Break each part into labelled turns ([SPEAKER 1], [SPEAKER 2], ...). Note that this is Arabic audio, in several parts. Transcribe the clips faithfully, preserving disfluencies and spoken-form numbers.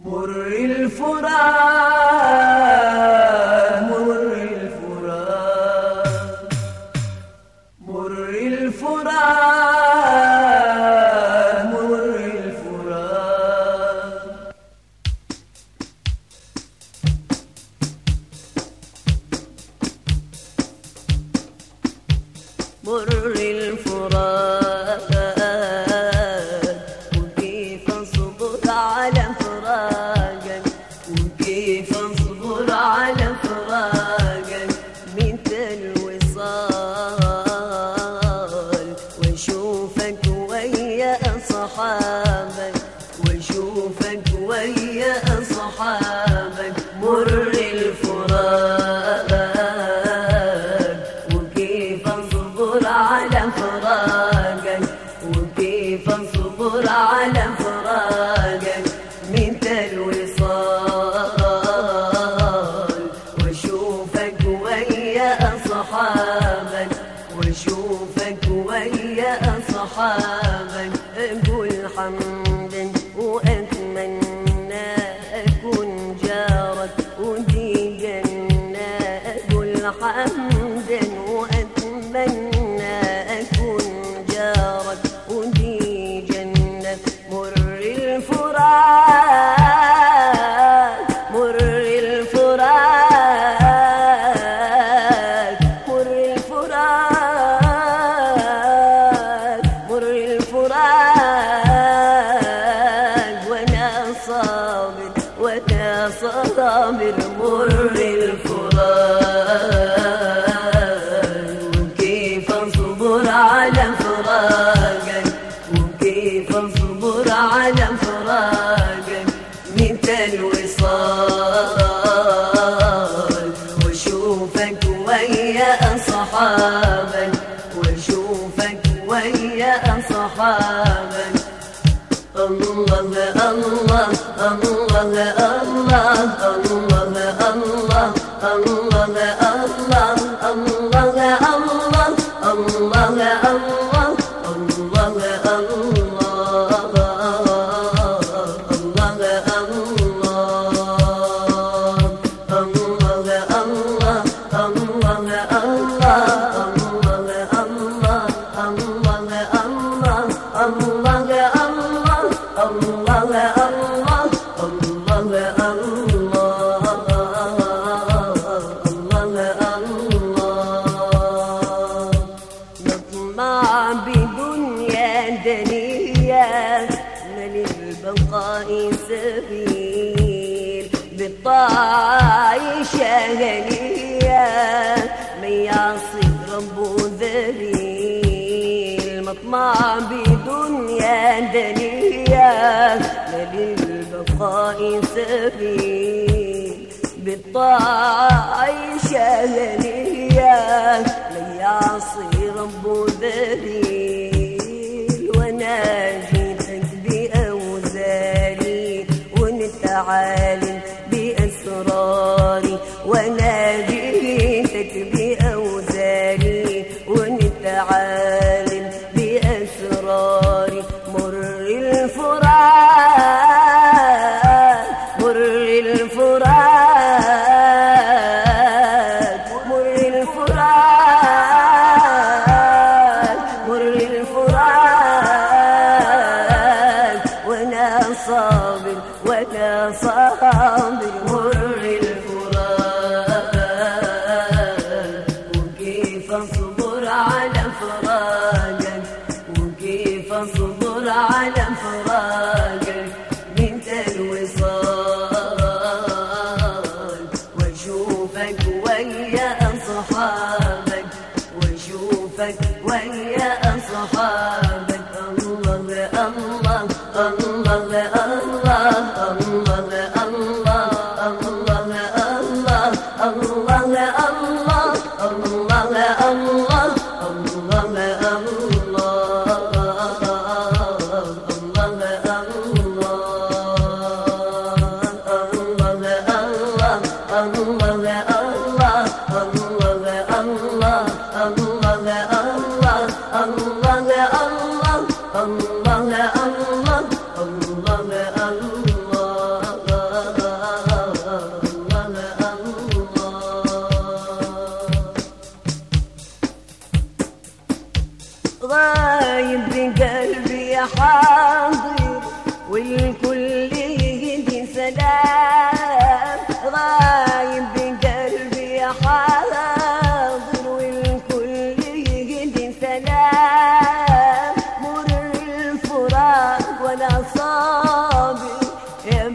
[SPEAKER 1] مر الفرات مر الفرات مر الفرات مر الفرات مر الفرات وكيف اصبر على فراقك وكيف اصبر على فراقك مثل الوصال واشوفك ويا اصحابك واشوفك ويا اصحابك مر الفرات وكيف اصبر على فراقك وكيف اصبر على فراقك مثل الوصال واشوفك ويا اصحابك واشوفك ويا اصحابك اقول حمدا واتمنى اكون جارك ودي جنة اقول حمدا واتمنى اكون جارك ودي جنة مر الفرات مر الفرات مر الفرات مر الفرات وانا صابر وانا صابر مر الفرات وكيف اصبر على فراقك وكيف اصبر على فراقك مثل الوصال واشوفك ويا اصحابك واشوفك ويا اصحابك الله الله الله الله الله الله الله الله الله سبيل بالطاعة شهنية من يعصي ربه ذليل مطمع بدنيا دنيا للبقاء سبيل بالطاعة شهنية من يعصي ربه ذليل وناجي عالم بأسراري وناجيتك بأوزاري وانت عالم بأسراري مر الفرات مر الفرات مر الفرات مر الفرات وانا صابر وانا صابر مر الفرات وكيف اصبر على فراقك وكيف اصبر على فراقك مثل الوصال واشوفك ويا اصحابك واشوفك ويا اصحابك الله الله الله الله الله الله الله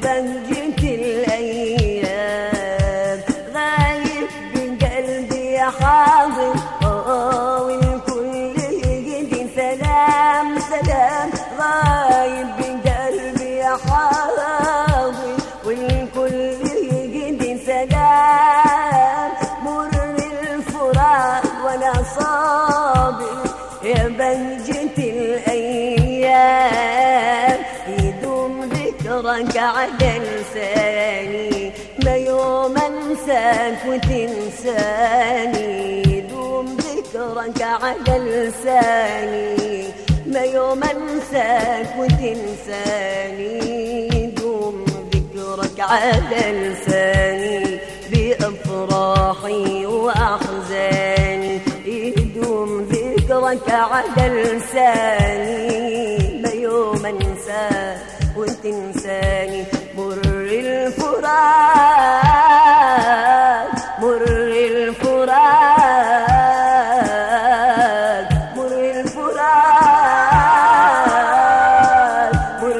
[SPEAKER 1] بهجة الأيام غايب بقلبي يا حاضر والكل يجدي سلام سلام غايب بقلبي يا حاضر والكل يجدي سلام مر الفراق وانا صابر يا بهجة الأيام يدوم ذكرك على لساني ما يوم انساك وتنساني يدوم ذكرك على لساني ما يوم انساك وتنساني يدوم ذكرك على لساني بأفراحي وأحزاني يدوم ذكرك على لساني ما يوم انساك وتنساني مر الفراق مر الفراق مر الفراق مر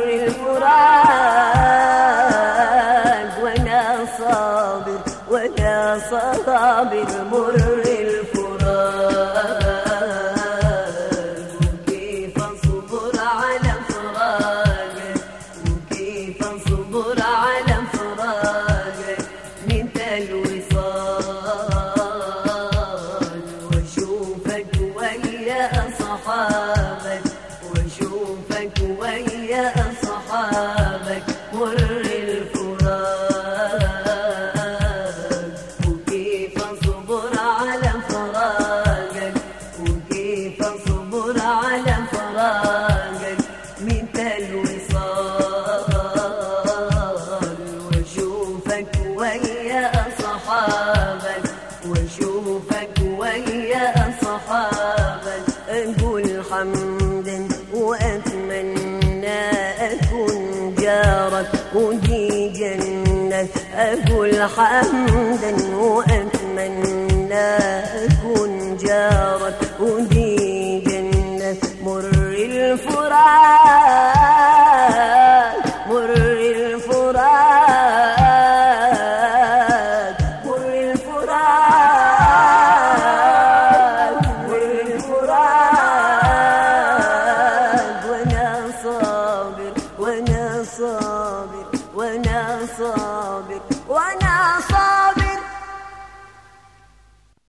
[SPEAKER 1] الفراق وانا صابر وانا صابر مر الفراق وكيف اصبر على فراقك وكيف اصبر على فراقك مثل الوصال واشوفك ويا اصحابك واشوفك ويا اصحابك مر الفراق وكيف اصبر على فراقك وكيف اصبر على فراقك مثل الوصال واشوفك ويا اصحابك واشوفك ويا اصحابك اقول حمدا واتمنى اكون جارك ودي جنة اقول حمدا واتمنى اكون جارك ودي جنة مر الفراق مر الفراق مر الفراق مر الفراق وانا صابر وانا صابر وانا صابر وانا